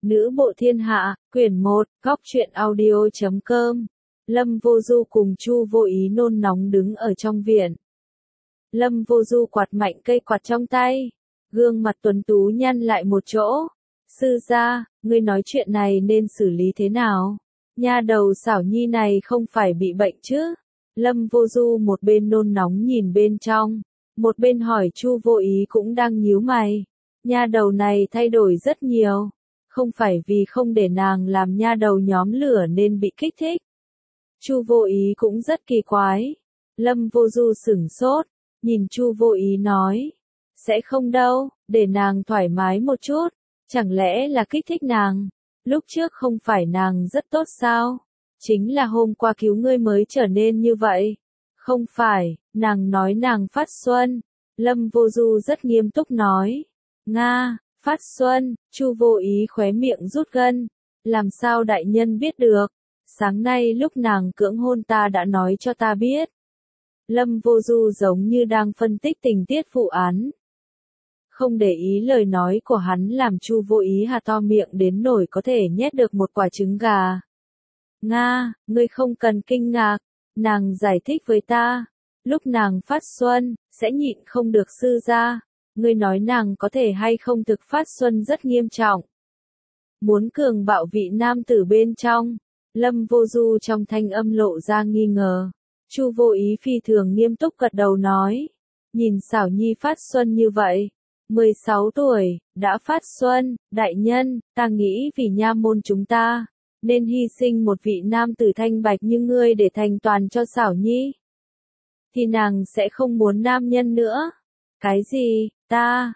Nữ bộ thiên hạ, quyển 1, góc truyện audio.com. Lâm Vô Du cùng Chu Vô Ý nôn nóng đứng ở trong viện. Lâm Vô Du quạt mạnh cây quạt trong tay, gương mặt tuấn tú nhăn lại một chỗ. Sư gia, ngươi nói chuyện này nên xử lý thế nào? Nha đầu xảo nhi này không phải bị bệnh chứ? Lâm Vô Du một bên nôn nóng nhìn bên trong, một bên hỏi Chu Vô Ý cũng đang nhíu mày. Nha đầu này thay đổi rất nhiều. Không phải vì không để nàng làm nha đầu nhóm lửa nên bị kích thích. Chu Vô Ý cũng rất kỳ quái. Lâm Vô Du sửng sốt, nhìn Chu Vô Ý nói. Sẽ không đâu, để nàng thoải mái một chút. Chẳng lẽ là kích thích nàng? Lúc trước không phải nàng rất tốt sao? Chính là hôm qua cứu ngươi mới trở nên như vậy. Không phải, nàng nói nàng phát xuân. Lâm Vô Du rất nghiêm túc nói. Nga, phát xuân, Chu Vô Ý khóe miệng rút gân. Làm sao đại nhân biết được? Sáng nay lúc nàng cưỡng hôn ta đã nói cho ta biết. Lâm Vô Du giống như đang phân tích tình tiết vụ án. Không để ý lời nói của hắn làm Chu Vô Ý hà to miệng đến nỗi có thể nhét được một quả trứng gà. Nga, ngươi không cần kinh ngạc, nàng giải thích với ta. Lúc nàng phát xuân, sẽ nhịn không được sư gia. Ngươi nói nàng có thể hay không thực phát xuân rất nghiêm trọng. Muốn cường bạo vị nam tử bên trong. Lâm Vô Du trong thanh âm lộ ra nghi ngờ. Chu Vô Ý phi thường nghiêm túc gật đầu nói. Nhìn xảo nhi phát xuân như vậy. 16 tuổi, đã phát xuân, đại nhân, ta nghĩ vì nha môn chúng ta, nên hy sinh một vị nam tử thanh bạch như ngươi để thành toàn cho xảo nhi. Thì nàng sẽ không muốn nam nhân nữa. Cái gì, ta,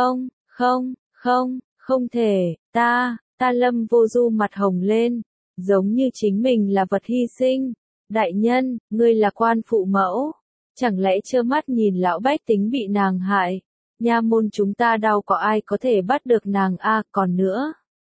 không thể, ta Lâm Vô Du mặt hồng lên, giống như chính mình là vật hy sinh. Đại nhân, ngươi là quan phụ mẫu, chẳng lẽ trơ mắt nhìn lão bách tính bị nàng hại? Nha môn chúng ta đâu có ai có thể bắt được nàng còn nữa.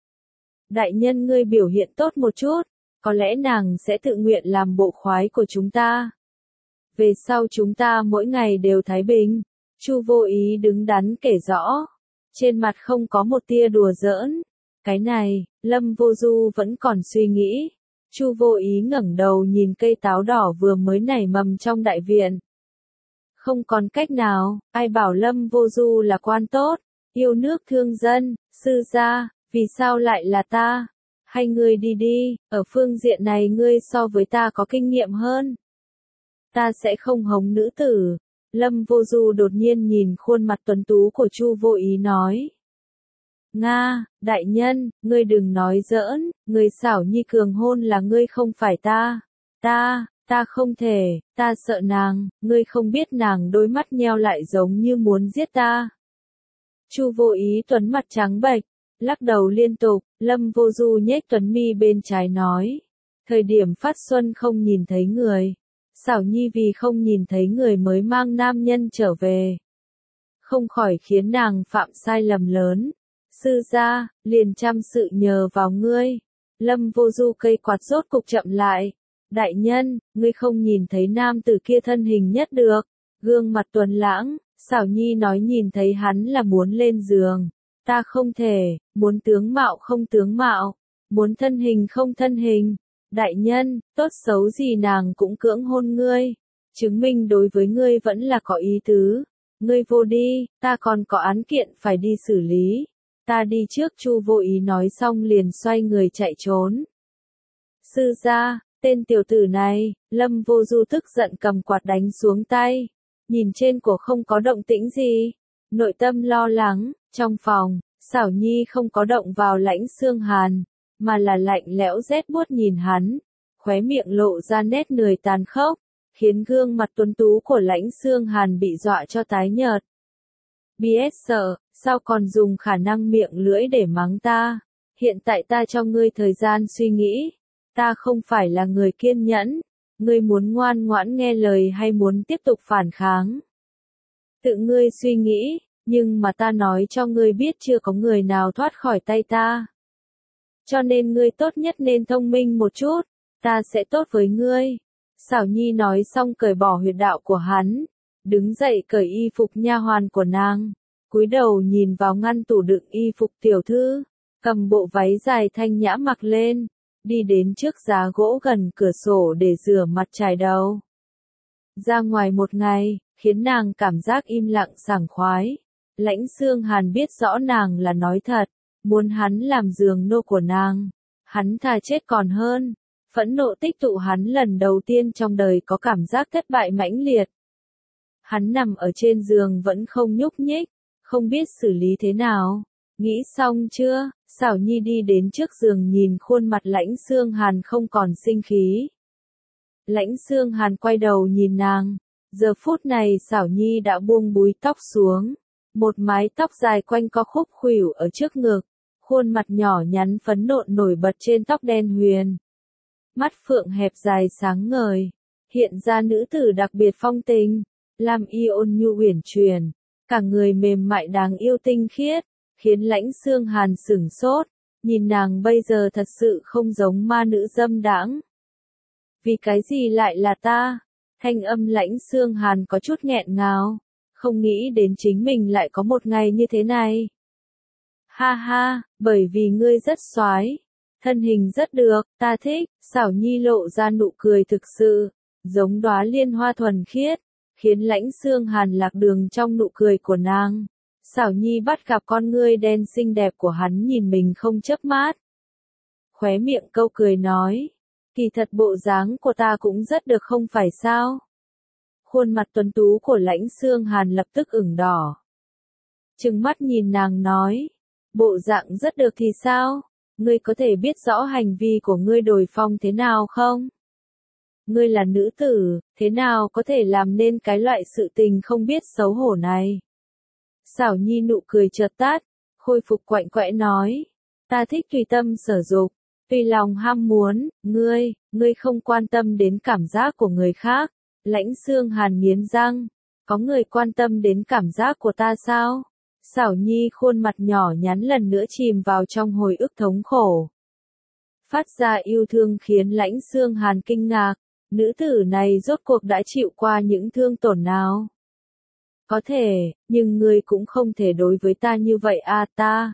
Đại nhân ngươi biểu hiện tốt một chút, có lẽ nàng sẽ tự nguyện làm bộ khoái của chúng ta. Về sau chúng ta mỗi ngày đều thái bình. Chu Vô Ý đứng đắn kể rõ, trên mặt không có một tia đùa giỡn. Cái này, Lâm Vô Du vẫn còn suy nghĩ. Chu Vô Ý ngẩng đầu nhìn cây táo đỏ vừa mới nảy mầm trong đại viện. Không còn cách nào, ai bảo Lâm Vô Du là quan tốt, yêu nước thương dân, sư gia, vì sao lại là ta? Hay ngươi đi đi, ở phương diện này ngươi so với ta có kinh nghiệm hơn. Ta sẽ không hống nữ tử. Lâm Vô Du đột nhiên nhìn khuôn mặt tuấn tú của Chu Vô Ý nói. Nga, đại nhân, ngươi đừng nói giỡn, người xảo nhi cường hôn là ngươi không phải ta. Ta không thể, ta sợ nàng, ngươi không biết nàng đôi mắt nheo lại giống như muốn giết ta. Chu Vô Ý tuấn mặt trắng bệch, lắc đầu liên tục. Lâm Vô Du nhếch tuấn mi bên trái nói. Thời điểm phát xuân không nhìn thấy người. Xảo nhi vì không nhìn thấy người mới mang nam nhân trở về. Không khỏi khiến nàng phạm sai lầm lớn. Sư gia, liền chăm sự nhờ vào ngươi. Lâm Vô Du cây quạt rốt cục chậm lại. Đại nhân, ngươi không nhìn thấy nam tử kia thân hình nhất được. Gương mặt tuấn lãng, xảo nhi nói nhìn thấy hắn là muốn lên giường. Ta không thể, muốn tướng mạo không tướng mạo, muốn thân hình không thân hình. Đại nhân, tốt xấu gì nàng cũng cưỡng hôn ngươi. Chứng minh đối với ngươi vẫn là có ý tứ. Ngươi vô đi, ta còn có án kiện phải đi xử lý. Ta đi trước. Chu Vô Ý nói xong liền xoay người chạy trốn. Sư gia, tên tiểu tử này, Lâm Vô Du tức giận cầm quạt đánh xuống tay. Nhìn trên cổ không có động tĩnh gì. Nội tâm lo lắng, trong phòng, xảo nhi không có động vào lãnh xương hàn, mà là lạnh lẽo rét buốt nhìn hắn. Khóe miệng lộ ra nét người tàn khốc, khiến gương mặt tuấn tú của lãnh xương hàn bị dọa cho tái nhợt. BS sợ, sao còn dùng khả năng miệng lưỡi để mắng ta? Hiện tại ta cho ngươi thời gian suy nghĩ. Ta không phải là người kiên nhẫn. Ngươi muốn ngoan ngoãn nghe lời hay muốn tiếp tục phản kháng? Tự ngươi suy nghĩ, nhưng mà ta nói cho ngươi biết chưa có người nào thoát khỏi tay ta. Cho nên ngươi tốt nhất nên thông minh một chút, ta sẽ tốt với ngươi. Xảo nhi nói xong cởi bỏ huyệt đạo của hắn, đứng dậy cởi y phục nha hoàn của nàng, cúi đầu nhìn vào ngăn tủ đựng y phục tiểu thư. cầm bộ váy dài thanh nhã mặc lên, đi đến trước giá gỗ gần cửa sổ để rửa mặt chải đầu. Ra ngoài một ngày, khiến nàng cảm giác im lặng sảng khoái. Lãnh Xương Hàn biết rõ nàng là nói thật, muốn hắn làm giường nô của nàng. Hắn thà chết còn hơn. Phẫn nộ tích tụ hắn lần đầu tiên trong đời có cảm giác thất bại mãnh liệt. Hắn nằm ở trên giường vẫn không nhúc nhích, không biết xử lý thế nào. Nghĩ xong chưa? Xảo Nhi đi đến trước giường nhìn khuôn mặt Lãnh Xương Hàn không còn sinh khí. Lãnh Xương Hàn quay đầu nhìn nàng. Giờ phút này Xảo Nhi đã buông búi tóc xuống. Một mái tóc dài quanh co khúc khuỷu ở trước ngực. Khuôn mặt nhỏ nhắn phấn nộn nổi bật trên tóc đen huyền. Mắt phượng hẹp dài sáng ngời. Hiện ra nữ tử đặc biệt phong tình. Làm y ôn nhu uyển chuyển. Cả người mềm mại đáng yêu tinh khiết. Khiến Lãnh Xương Hàn sửng sốt. Nhìn nàng bây giờ thật sự không giống ma nữ dâm đãng. Vì cái gì lại là ta? Thanh âm Lãnh Xương Hàn có chút nghẹn ngào. Không nghĩ đến chính mình lại có một ngày như thế này. Ha ha, bởi vì ngươi rất soái, thân hình rất được, ta thích. Xảo Nhi lộ ra nụ cười thực sự, giống đóa liên hoa thuần khiết, khiến Lãnh Xương Hàn lạc đường trong nụ cười của nàng. Xảo Nhi bắt gặp con ngươi đen xinh đẹp của hắn nhìn mình không chớp mắt. Khóe miệng câu cười nói, kỳ thật bộ dáng của ta cũng rất được không phải sao? Khuôn mặt tuấn tú của Lãnh Xương Hàn lập tức ửng đỏ. Trừng mắt nhìn nàng nói, bộ dạng rất được thì sao? Ngươi có thể biết rõ hành vi của ngươi đổi phong thế nào không? Ngươi là nữ tử, thế nào có thể làm nên cái loại sự tình không biết xấu hổ này? Xảo Nhi nụ cười chợt tắt, khôi phục quạnh quẽ nói, ta thích tùy tâm sở dục, tùy lòng ham muốn, ngươi không quan tâm đến cảm giác của người khác. Lãnh Xương Hàn nghiến răng, có người quan tâm đến cảm giác của ta sao? Xảo Nhi khuôn mặt nhỏ nhắn lần nữa chìm vào trong hồi ức thống khổ. Phát ra yêu thương khiến Lãnh Xương Hàn kinh ngạc, nữ tử này rốt cuộc đã chịu qua những thương tổn nào? Có thể, nhưng ngươi cũng không thể đối với ta như vậy à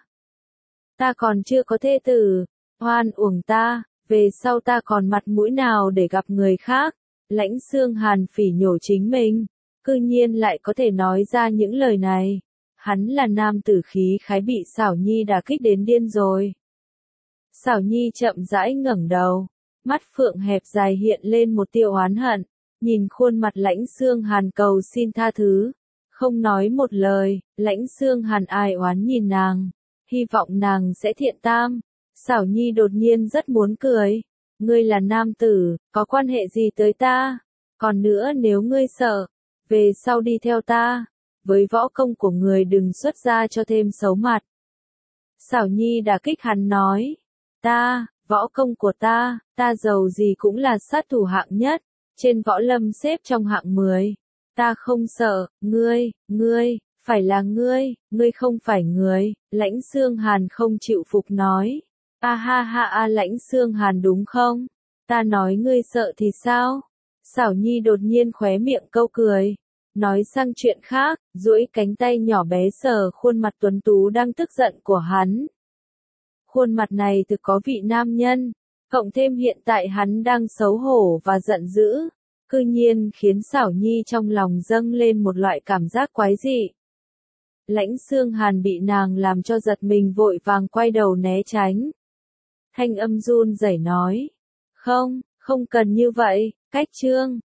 ta còn chưa có thê tử, oan uổng ta, về sau ta còn mặt mũi nào để gặp người khác? Lãnh Xương Hàn phỉ nhổ chính mình, cư nhiên lại có thể nói ra những lời này. Hắn là nam tử khí khái bị Xảo Nhi đả kích đến điên rồi. Xảo Nhi chậm rãi ngẩng đầu, mắt phượng hẹp dài hiện lên một tia oán hận, nhìn khuôn mặt Lãnh Xương Hàn cầu xin tha thứ, không nói một lời. Lãnh Xương Hàn ai oán nhìn nàng, hy vọng nàng sẽ thiện tam. Xảo Nhi đột nhiên rất muốn cười. Ngươi là nam tử, có quan hệ gì tới ta? Còn nữa nếu ngươi sợ, về sau đi theo ta, với võ công của người đừng xuất ra cho thêm xấu mặt. Xảo Nhi đả kích hắn nói, võ công của ta giàu gì cũng là sát thủ hạng nhất, trên võ lâm xếp trong hạng 10. Ta không sợ, ngươi, phải là ngươi không phải người. Lãnh Xương Hàn không chịu phục nói. A ha ha a Lãnh Xương Hàn đúng không? Ta nói ngươi sợ thì sao? Xảo Nhi đột nhiên khóe miệng câu cười. Nói sang chuyện khác, duỗi cánh tay nhỏ bé sờ khuôn mặt tuấn tú đang tức giận của hắn. Khuôn mặt này thực có vị nam nhân, cộng thêm hiện tại hắn đang xấu hổ và giận dữ, cư nhiên khiến Xảo Nhi trong lòng dâng lên một loại cảm giác quái dị. Lãnh Xương Hàn bị nàng làm cho giật mình vội vàng quay đầu né tránh. Thanh âm run rẩy nói, không cần như vậy, cách chương.